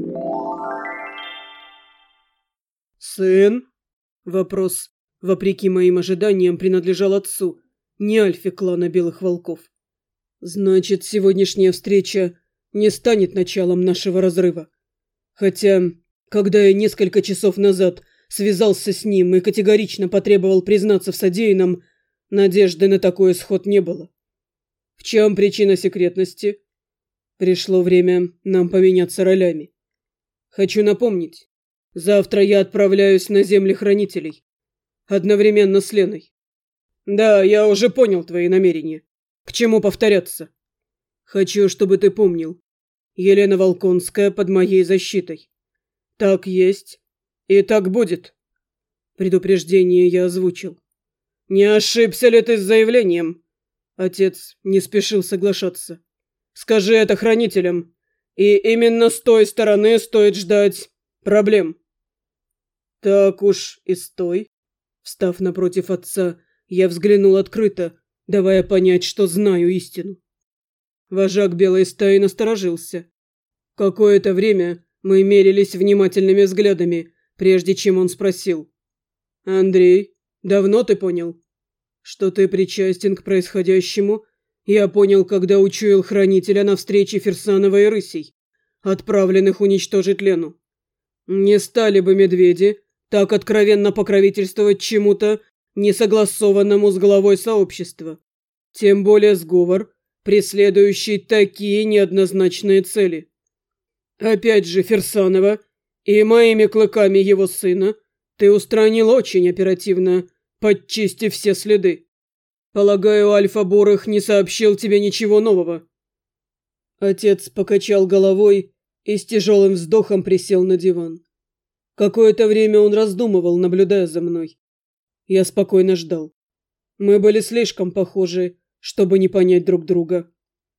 «Сын?» Вопрос, вопреки моим ожиданиям, принадлежал отцу, не альфе клана Белых Волков. «Значит, сегодняшняя встреча не станет началом нашего разрыва. Хотя, когда я несколько часов назад связался с ним и категорично потребовал признаться в содеянном, надежды на такой исход не было. В чем причина секретности? Пришло время нам поменяться ролями. Хочу напомнить, завтра я отправляюсь на земли хранителей, одновременно с Леной. Да, я уже понял твои намерения. К чему повторяться? Хочу, чтобы ты помнил, Елена Волконская под моей защитой. Так есть и так будет. Предупреждение я озвучил. Не ошибся ли ты с заявлением? Отец не спешил соглашаться. Скажи это хранителям, и именно с той стороны стоит ждать проблем. Так уж и стой. Встав напротив отца, я взглянул открыто, давая понять, что знаю истину. Вожак белой стаи насторожился. Какое-то время мы мерились внимательными взглядами, прежде чем он спросил. «Андрей, давно ты понял, что ты причастен к происходящему? Я понял, когда учуял хранителя на встрече Фирсанова и Рысей, отправленных уничтожить Лену. Не стали бы медведи так откровенно покровительствовать чему-то, несогласованному с главой сообщества. Тем более сговор, преследующий такие неоднозначные цели. Опять же, Фирсанова и моими клыками его сына ты устранил очень оперативно, подчистив все следы. Полагаю, Альфа-Бурых не сообщил тебе ничего нового». Отец покачал головой и с тяжелым вздохом присел на диван. Какое-то время он раздумывал, наблюдая за мной. Я спокойно ждал. Мы были слишком похожи, чтобы не понять друг друга.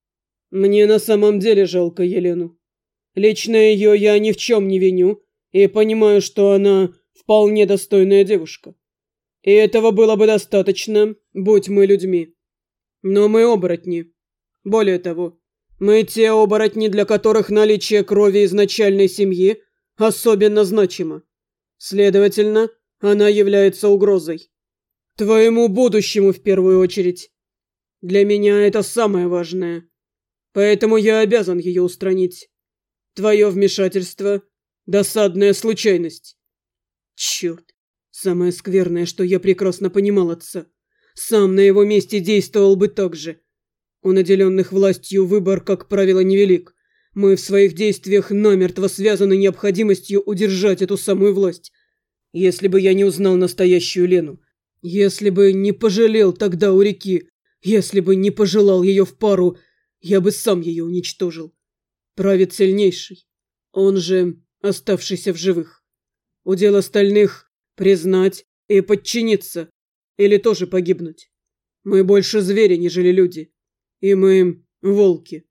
Мне на самом деле жалко Елену. Лично ее я ни в чем не виню и понимаю, что она вполне достойная девушка. И этого было бы достаточно, будь мы людьми. Но мы оборотни. Более того, мы те оборотни, для которых наличие крови изначальной семьи особенно значимо. Следовательно, она является угрозой. Твоему будущему в первую очередь. Для меня это самое важное. Поэтому я обязан ее устранить. Твое вмешательство – досадная случайность. Черт. Самое скверное, что я прекрасно понимал отца. Сам на его месте действовал бы так же. У наделенных властью выбор, как правило, невелик. Мы в своих действиях намертво связаны необходимостью удержать эту самую власть. Если бы я не узнал настоящую Лену, если бы не пожалел тогда у реки, если бы не пожелал ее в пару, я бы сам ее уничтожил. Правит сильнейший, он же оставшийся в живых. Удел остальных признать и подчиниться, или тоже погибнуть. Мы больше звери, нежели люди. И мы волки.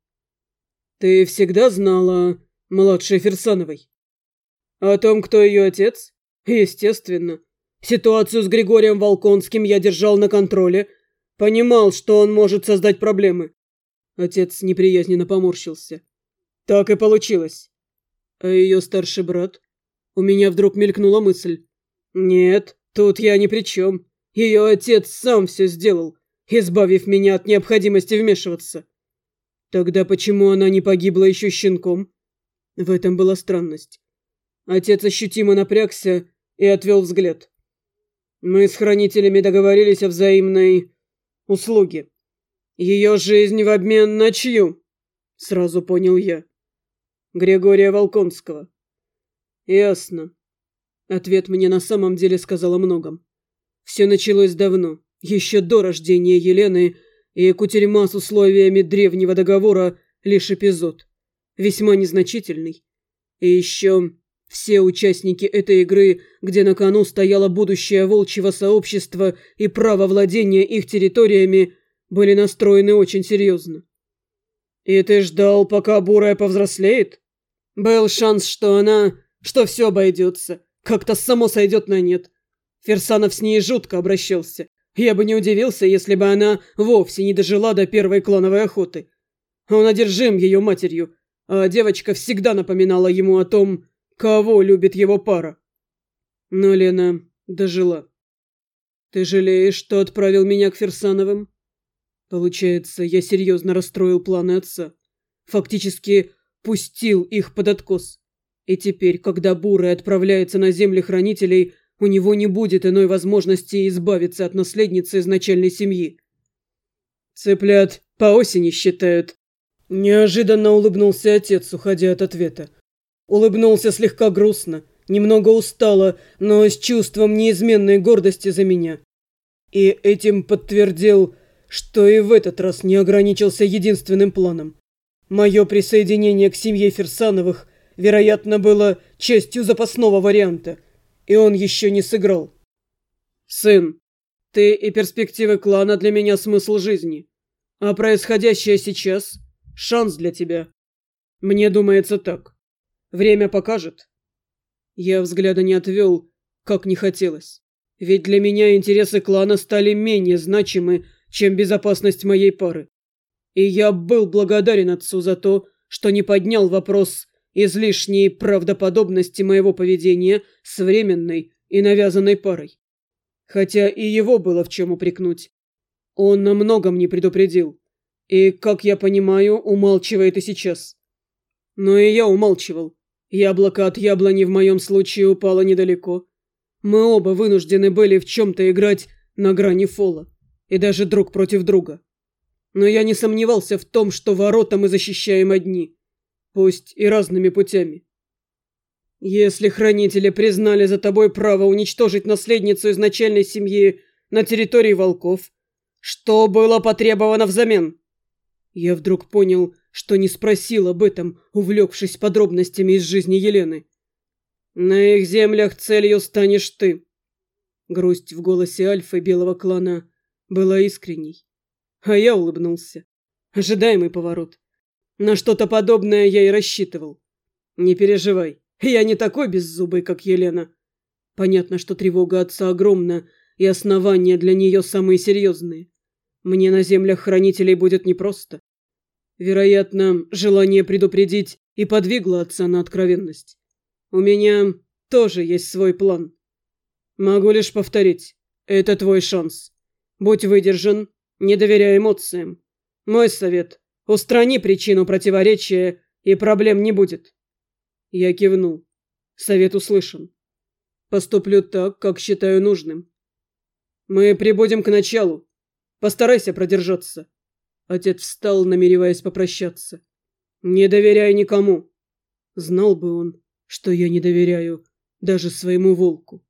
Ты всегда знала младшей Фирсановой? О том, кто ее отец? Естественно. Ситуацию с Григорием Волконским я держал на контроле. Понимал, что он может создать проблемы. Отец неприязненно поморщился. Так и получилось. А ее старший брат? У меня вдруг мелькнула мысль. Нет, тут я ни при чем. Ее отец сам все сделал, избавив меня от необходимости вмешиваться. Тогда почему она не погибла еще щенком? В этом была странность. Отец ощутимо напрягся и отвел взгляд. Мы с хранителями договорились о взаимной услуге. Ее жизнь в обмен на чью? Сразу понял я. Григория Волконского. Ясно. Ответ мне на самом деле сказал о многом. Все началось давно, еще до рождения Елены, и кутерьма с условиями древнего договора – лишь эпизод, весьма незначительный. И еще все участники этой игры, где на кону стояло будущее волчьего сообщества и право владения их территориями, были настроены очень серьезно. И ты ждал, пока бурая повзрослеет? Был шанс, что все обойдется. Как-то само сойдет на нет. Фирсанов с ней жутко обращался. Я бы не удивился, если бы она вовсе не дожила до первой клановой охоты. Он одержим ее матерью, а девочка всегда напоминала ему о том, кого любит его пара. Но Лена дожила. Ты жалеешь, что отправил меня к Фирсановым? Получается, я серьезно расстроил планы отца. Фактически пустил их под откос. И теперь, когда Бурый отправляется на земли хранителей, у него не будет иной возможности избавиться от наследницы изначальной семьи. Цыплят по осени считают. Неожиданно улыбнулся отец, уходя от ответа. Улыбнулся слегка грустно, немного устало, но с чувством неизменной гордости за меня. И этим подтвердил, что и в этот раз не ограничился единственным планом. Мое присоединение к семье Фирсановых, вероятно, было частью запасного варианта, и он еще не сыграл. Сын, ты и перспективы клана для меня смысл жизни, а происходящее сейчас – шанс для тебя. Мне думается так. Время покажет. Я взгляда не отвел, как не хотелось. Ведь для меня интересы клана стали менее значимы, чем безопасность моей пары. И я был благодарен отцу за то, что не поднял вопрос излишней правдоподобности моего поведения с временной и навязанной парой. Хотя и его было в чем упрекнуть. Он о многом не предупредил. И, как я понимаю, умалчивает и сейчас. Но и я умалчивал. Яблоко от яблони в моем случае упало недалеко. Мы оба вынуждены были в чем-то играть на грани фола. И даже друг против друга. Но я не сомневался в том, что ворота мы защищаем одни, пусть и разными путями. Если хранители признали за тобой право уничтожить наследницу изначальной семьи на территории волков, что было потребовано взамен? Я вдруг понял, что не спросил об этом, увлекшись подробностями из жизни Елены. На их землях целью станешь ты. Грусть в голосе Альфы белого клана была искренней. А я улыбнулся. Ожидаемый поворот. На что-то подобное я и рассчитывал. Не переживай, я не такой беззубый, как Елена. Понятно, что тревога отца огромна, и основания для нее самые серьезные. Мне на землях хранителей будет непросто. Вероятно, желание предупредить и подвигло отца на откровенность. У меня тоже есть свой план. Могу лишь повторить, это твой шанс. Будь выдержан, не доверяй эмоциям. Мой совет – устрани причину противоречия, и проблем не будет. Я кивнул. Совет услышан. Поступлю так, как считаю нужным. Мы прибудем к началу. Постарайся продержаться. Отец встал, намереваясь попрощаться. Не доверяй никому. Знал бы он, что я не доверяю даже своему волку.